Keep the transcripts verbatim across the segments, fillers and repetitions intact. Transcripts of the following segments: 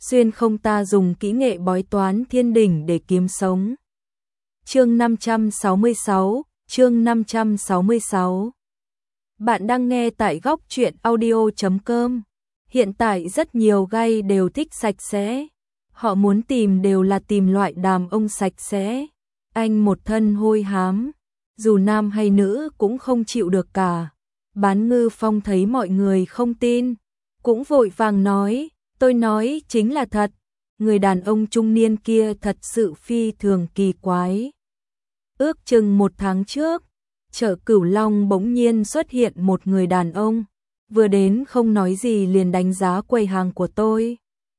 xuyên không ta dùng kỹ nghệ bói toán thiên đỉnh để kiếm sống. Chương năm trăm sáu mươi sáu, chương năm trăm sáu mươi sáu. Bạn đang nghe tại góc truyện audio chấm com. Hiện tại rất nhiều gay đều thích sạch sẽ. Họ muốn tìm đều là tìm loại đàn ông sạch sẽ. Anh một thân hôi hám, dù nam hay nữ cũng không chịu được cả. Bán Ngư Phong thấy mọi người không tin, cũng vội vàng nói, tôi nói chính là thật. Người đàn ông trung niên kia thật sự phi thường kỳ quái. Ước chừng một tháng trước, chợ Cửu Long bỗng nhiên xuất hiện một người đàn ông, vừa đến không nói gì liền đánh giá quầy hàng của tôi.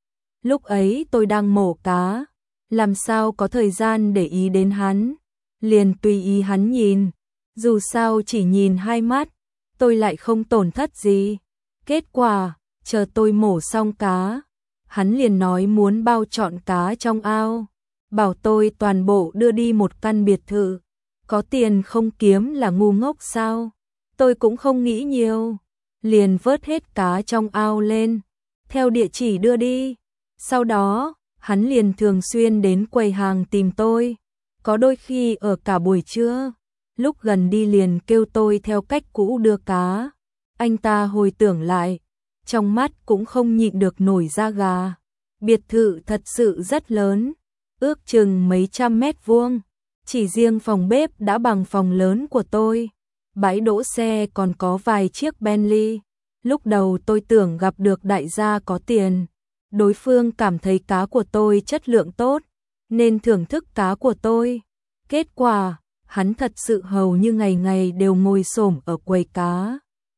Lúc ấy tôi đang mổ cá, làm sao có thời gian để ý đến hắn, liền tùy ý hắn nhìn, dù sao chỉ nhìn hai mắt, tôi lại không tổn thất gì. Kết quả, chờ tôi mổ xong cá, hắn liền nói muốn bao trọn cá trong ao, bảo tôi toàn bộ đưa đi một căn biệt thự. Có tiền không kiếm là ngu ngốc sao? Tôi cũng không nghĩ nhiều, liền vớt hết cá trong ao lên, theo địa chỉ đưa đi. Sau đó, hắn liền thường xuyên đến quầy hàng tìm tôi, có đôi khi ở cả buổi trưa, lúc gần đi liền kêu tôi theo cách cũ đưa cá. Anh ta hồi tưởng lại, trong mắt cũng không nhịn được nổi da gà. Biệt thự thật sự rất lớn, ước chừng mấy trăm mét vuông. Chỉ riêng phòng bếp đã bằng phòng lớn của tôi. Bãi đỗ xe còn có vài chiếc Bentley. Lúc đầu tôi tưởng gặp được đại gia có tiền. Đối phương cảm thấy cá của tôi chất lượng tốt, nên thưởng thức cá của tôi. Kết quả, hắn thật sự hầu như ngày ngày đều ngồi xổm ở quầy cá.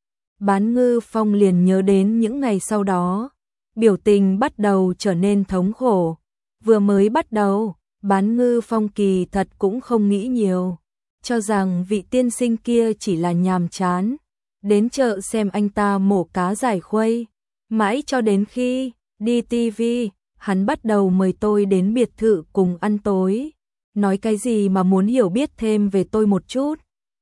Bán Ngư Phong liền nhớ đến những ngày sau đó. Biểu tình bắt đầu trở nên thống khổ. Vừa mới bắt đầu, Bán Ngư Phong kỳ thật cũng không nghĩ nhiều, cho rằng vị tiên sinh kia chỉ là nhàm chán, đến chợ xem anh ta mổ cá giải khuây. Mãi cho đến khi đi ti vi, hắn bắt đầu mời tôi đến biệt thự cùng ăn tối, nói cái gì mà muốn hiểu biết thêm về tôi một chút.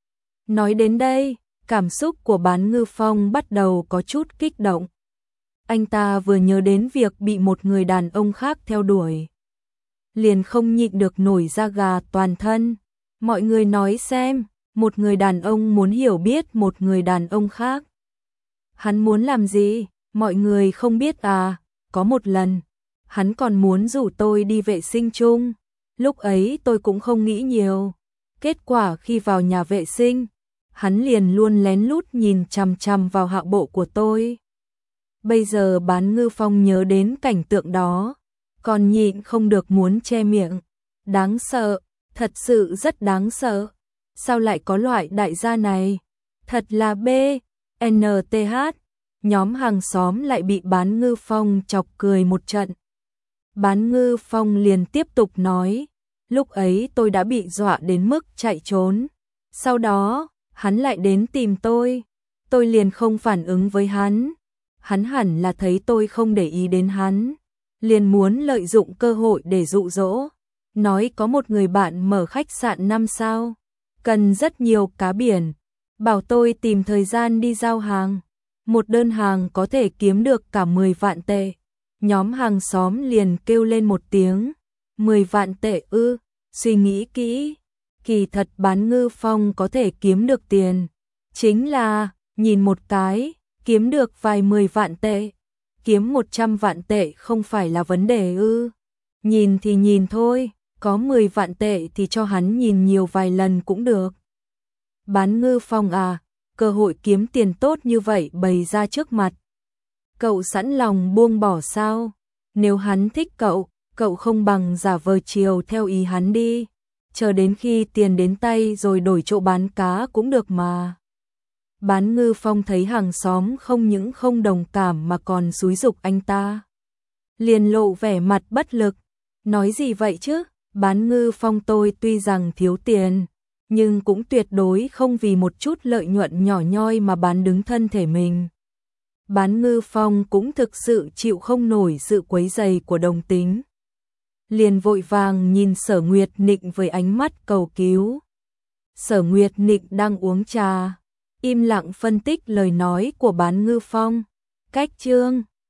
Nói đến đây, cảm xúc của Bán Ngư Phong bắt đầu có chút kích động. Anh ta vừa nhớ đến việc bị một người đàn ông khác theo đuổi, liền không nhịn được nổi da gà toàn thân. Mọi người nói xem, một người đàn ông muốn hiểu biết một người đàn ông khác, hắn muốn làm gì, mọi người không biết à? Có một lần, hắn còn muốn rủ tôi đi vệ sinh chung. Lúc ấy tôi cũng không nghĩ nhiều. Kết quả khi vào nhà vệ sinh, hắn liền luôn lén lút nhìn chằm chằm vào hạ bộ của tôi. Bây giờ Bán Ngư Phong nhớ đến cảnh tượng đó, còn nhịn không được muốn che miệng. Đáng sợ, thật sự rất đáng sợ. Sao lại có loại đại gia này? Thật là B, N T H. Nhóm hàng xóm lại bị Bán Ngư Phong chọc cười một trận. Bán Ngư Phong liền tiếp tục nói, lúc ấy tôi đã bị dọa đến mức chạy trốn. Sau đó, hắn lại đến tìm tôi. Tôi liền không phản ứng với hắn. Hắn hẳn là thấy tôi không để ý đến hắn, liền muốn lợi dụng cơ hội để dụ dỗ. Nói có một người bạn mở khách sạn năm sao, cần rất nhiều cá biển, bảo tôi tìm thời gian đi giao hàng. Một đơn hàng có thể kiếm được cả mười vạn tệ. Nhóm hàng xóm liền kêu lên một tiếng, mười vạn tệ ư? Suy nghĩ kỹ, kỳ thật Bán Ngư Phong có thể kiếm được tiền, chính là nhìn một cái, kiếm được vài mười vạn tệ. Kiếm một trăm vạn tệ không phải là vấn đề ư? Nhìn thì nhìn thôi, có mười vạn tệ thì cho hắn nhìn nhiều vài lần cũng được. Bán Ngư Phong à, cơ hội kiếm tiền tốt như vậy bày ra trước mặt, cậu sẵn lòng buông bỏ sao? Nếu hắn thích cậu, cậu không bằng giả vờ chiều theo ý hắn đi, chờ đến khi tiền đến tay rồi đổi chỗ bán cá cũng được mà. Bán Ngư Phong thấy hàng xóm không những không đồng cảm mà còn xúi giục anh ta, liền lộ vẻ mặt bất lực. Nói gì vậy chứ? Bán Ngư Phong tôi tuy rằng thiếu tiền, nhưng cũng tuyệt đối không vì một chút lợi nhuận nhỏ nhoi mà bán đứng thân thể mình. Bán Ngư Phong cũng thực sự chịu không nổi sự quấy rầy của đồng tính, liền vội vàng nhìn Sở Nguyệt Nịnh với ánh mắt cầu cứu. Sở Nguyệt Nịnh đang uống trà, im lặng phân tích lời nói của Bán Ngư Phong. Cách chương